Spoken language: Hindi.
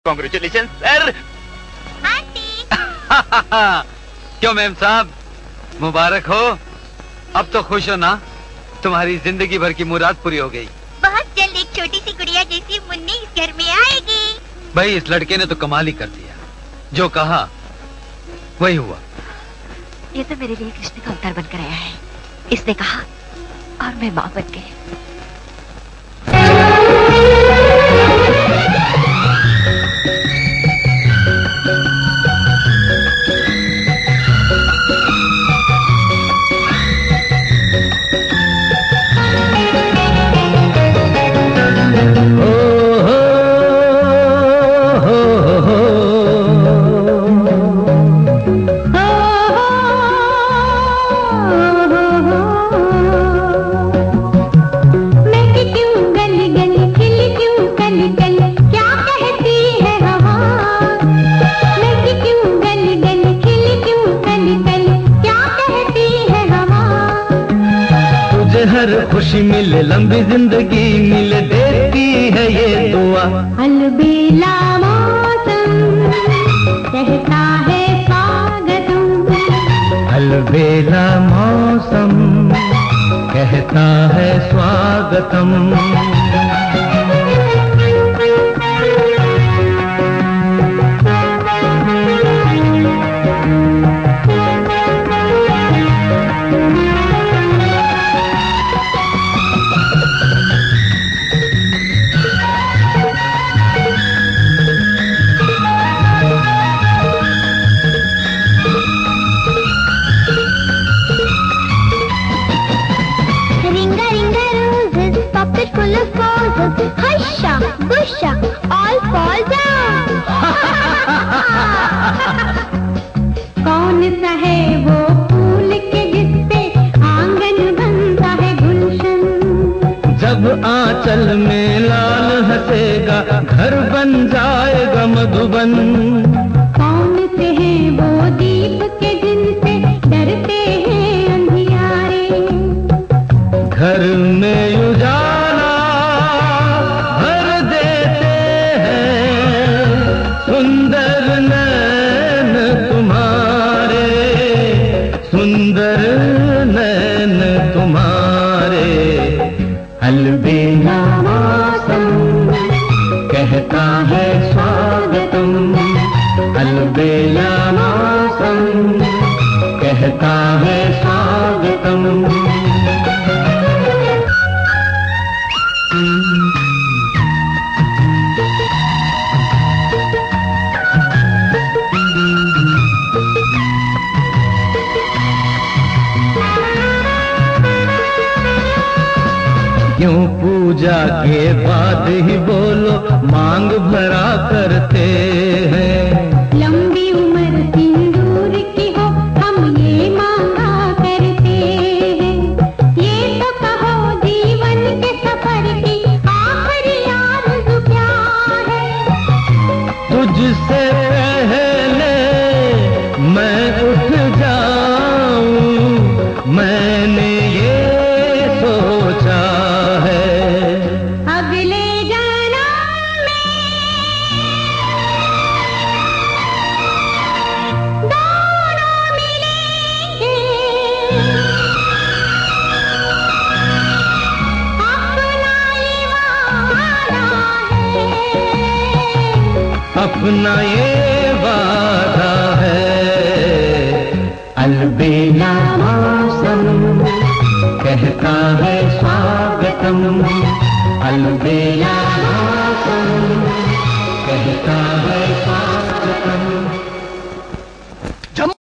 Congratulation sir. क्यों मैम साहब, मुबारक हो। अब तो खुश हो ना, तुम्हारी जिंदगी भर की मुराद पूरी हो गई। बहुत जल्द एक छोटी सी गुड़िया जैसी मुन्नी इस घर में आएगी। भाई इस लड़के ने तो कमाल ही कर दिया, जो कहा वही हुआ। ये तो मेरे लिए कृष्ण का अवतार बनकर आया है। इसने कहा और मैं मां बन गई। हर खुशी मिले, लंबी जिंदगी मिले, देती है ये दुआ। अलबेला मौसम कहता है स्वागतम। अलबेला मौसम कहता है स्वागतम। Full of roses, husha, busha, all fall down. कौन सा है वो फूल के जिससे आंगन बनता है गुलशन। जब आंचल में लाल हंसेगा, घर बन जाएगा मधुबन। कौन से हैं वो दीप के जिनसे डरते हैं अंधियारे। घर में उजाला सुंदर नैन तुम्हारे, सुंदर नैन तुम्हारे। अलबेला मौसम कहता है स्वागतम। अलबेला मौसम कहता है स्वागतम। क्यों पूजा के बाद ही बोलो मांग भरा करते हैं। लंबी उम्र सिंदूर की हो हम ये मांगा करते हैं। ये तो कहो जीवन के सफर की आखिरी आरज़ू क्या है। तुझसे पहले मैं उठ जाऊं, मैंने ये सोचा है। अगले जन्म में दोनों मिलेंगे। अपना ये वादा है। अलबेला मौसम कहता है स्वागतम। अलबेला मौसम कहता है स्वागतम।